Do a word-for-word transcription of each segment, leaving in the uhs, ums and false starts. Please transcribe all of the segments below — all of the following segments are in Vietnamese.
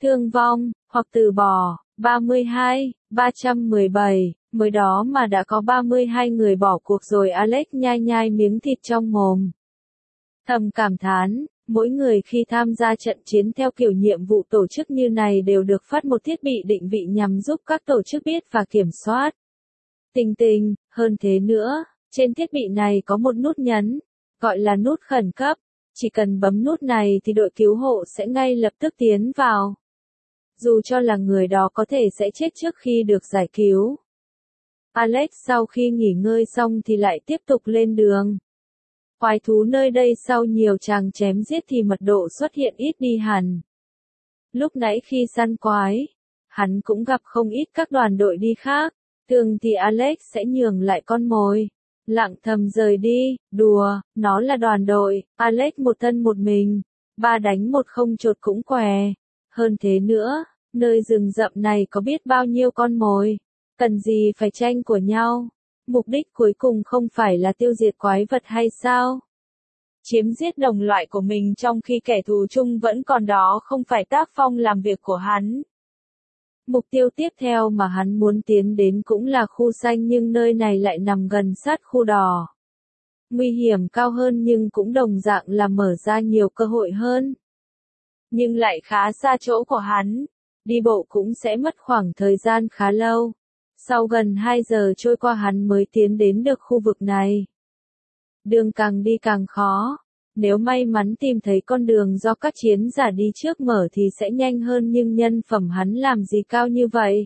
thương vong, hoặc từ bỏ. ba mươi hai, ba trăm mười bảy, mới đó mà đã có ba mươi hai người bỏ cuộc rồi. Alex nhai nhai miếng thịt trong mồm. Thầm cảm thán, mỗi người khi tham gia trận chiến theo kiểu nhiệm vụ tổ chức như này đều được phát một thiết bị định vị nhằm giúp các tổ chức biết và kiểm soát tình tình. Hơn thế nữa, trên thiết bị này có một nút nhấn, gọi là nút khẩn cấp. Chỉ cần bấm nút này thì đội cứu hộ sẽ ngay lập tức tiến vào. Dù cho là người đó có thể sẽ chết trước khi được giải cứu. Alex sau khi nghỉ ngơi xong thì lại tiếp tục lên đường. Quái thú nơi đây sau nhiều tràng chém giết thì mật độ xuất hiện ít đi hẳn. Lúc nãy khi săn quái, hắn cũng gặp không ít các đoàn đội đi khác. Thường thì Alex sẽ nhường lại con mồi, lặng thầm rời đi. Đùa, nó là đoàn đội, Alex một thân một mình, ba đánh một không chột cũng què. Hơn thế nữa, nơi rừng rậm này có biết bao nhiêu con mồi, cần gì phải tranh của nhau. Mục đích cuối cùng không phải là tiêu diệt quái vật hay sao? Chiếm giết đồng loại của mình trong khi kẻ thù chung vẫn còn đó không phải tác phong làm việc của hắn. Mục tiêu tiếp theo mà hắn muốn tiến đến cũng là khu xanh, nhưng nơi này lại nằm gần sát khu đỏ. Nguy hiểm cao hơn nhưng cũng đồng dạng là mở ra nhiều cơ hội hơn. Nhưng lại khá xa chỗ của hắn, đi bộ cũng sẽ mất khoảng thời gian khá lâu. Sau gần hai giờ trôi qua hắn mới tiến đến được khu vực này. Đường càng đi càng khó. Nếu may mắn tìm thấy con đường do các chiến giả đi trước mở thì sẽ nhanh hơn, nhưng nhân phẩm hắn làm gì cao như vậy.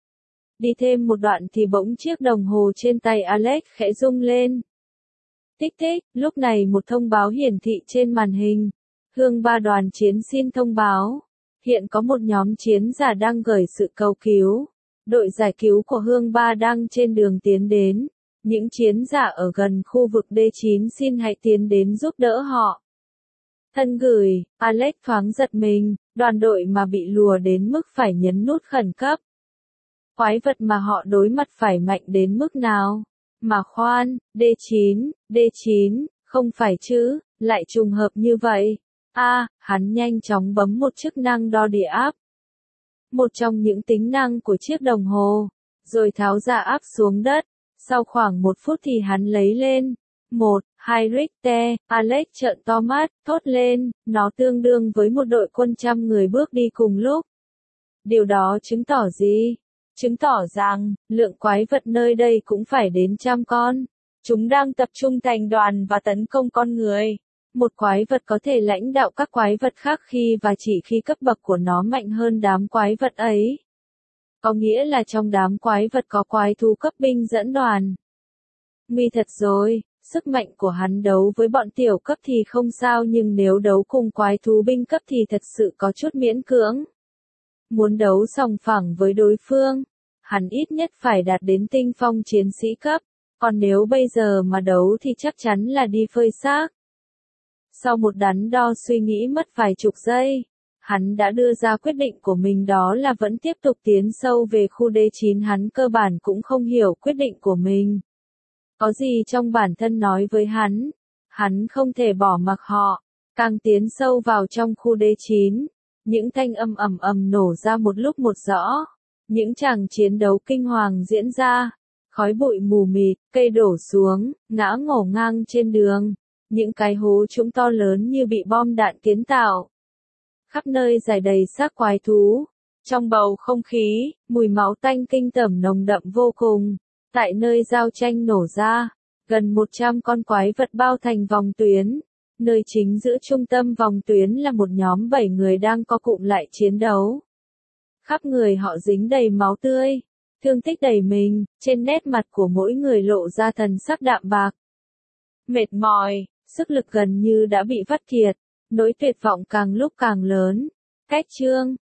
Đi thêm một đoạn thì bỗng chiếc đồng hồ trên tay Alex khẽ rung lên. Tích tích, lúc này một thông báo hiển thị trên màn hình. Hương ba đoàn chiến xin thông báo. Hiện có một nhóm chiến giả đang gửi sự cầu cứu. Đội giải cứu của Hương ba đang trên đường tiến đến. Những chiến giả ở gần khu vực D chín xin hãy tiến đến giúp đỡ họ. Thân gửi, Alex thoáng giật mình, đoàn đội mà bị lùa đến mức phải nhấn nút khẩn cấp. Quái vật mà họ đối mặt phải mạnh đến mức nào? Mà khoan, D chín, D chín, không phải chứ, lại trùng hợp như vậy. A, à, hắn nhanh chóng bấm một chức năng đo địa áp. Một trong những tính năng của chiếc đồng hồ, rồi tháo ra áp xuống đất. Sau khoảng một phút thì hắn lấy lên. Một, hai Richter, Alex trợn to mắt, thốt lên, nó tương đương với một đội quân trăm người bước đi cùng lúc. Điều đó chứng tỏ gì? Chứng tỏ rằng, lượng quái vật nơi đây cũng phải đến trăm con. Chúng đang tập trung thành đoàn và tấn công con người. Một quái vật có thể lãnh đạo các quái vật khác khi và chỉ khi cấp bậc của nó mạnh hơn đám quái vật ấy. Có nghĩa là trong đám quái vật có quái thú cấp binh dẫn đoàn. Nguy thật rồi, sức mạnh của hắn đấu với bọn tiểu cấp thì không sao, nhưng nếu đấu cùng quái thú binh cấp thì thật sự có chút miễn cưỡng. Muốn đấu sòng phẳng với đối phương, hắn ít nhất phải đạt đến tinh phong chiến sĩ cấp, còn nếu bây giờ mà đấu thì chắc chắn là đi phơi xác. Sau một đắn đo suy nghĩ mất vài chục giây, hắn đã đưa ra quyết định của mình, đó là vẫn tiếp tục tiến sâu về khu D chín. Hắn cơ bản cũng không hiểu quyết định của mình. Có gì trong bản thân nói với hắn, hắn không thể bỏ mặc họ. Càng tiến sâu vào trong khu D chín, những thanh âm ầm ầm nổ ra một lúc một rõ. Những tràng chiến đấu kinh hoàng diễn ra, khói bụi mù mịt, cây đổ xuống, ngã ngổn ngang trên đường. Những cái hố trũng to lớn như bị bom đạn kiến tạo. Khắp nơi rải đầy xác quái thú. Trong bầu không khí, mùi máu tanh kinh tởm nồng đậm vô cùng. Tại nơi giao tranh nổ ra, gần một trăm con quái vật bao thành vòng tuyến. Nơi chính giữa trung tâm vòng tuyến là một nhóm bảy người đang co cụm lại chiến đấu. Khắp người họ dính đầy máu tươi, thương tích đầy mình, trên nét mặt của mỗi người lộ ra thần sắc đạm bạc. Mệt mỏi, sức lực gần như đã bị vắt kiệt, nỗi tuyệt vọng càng lúc càng lớn. Cách chương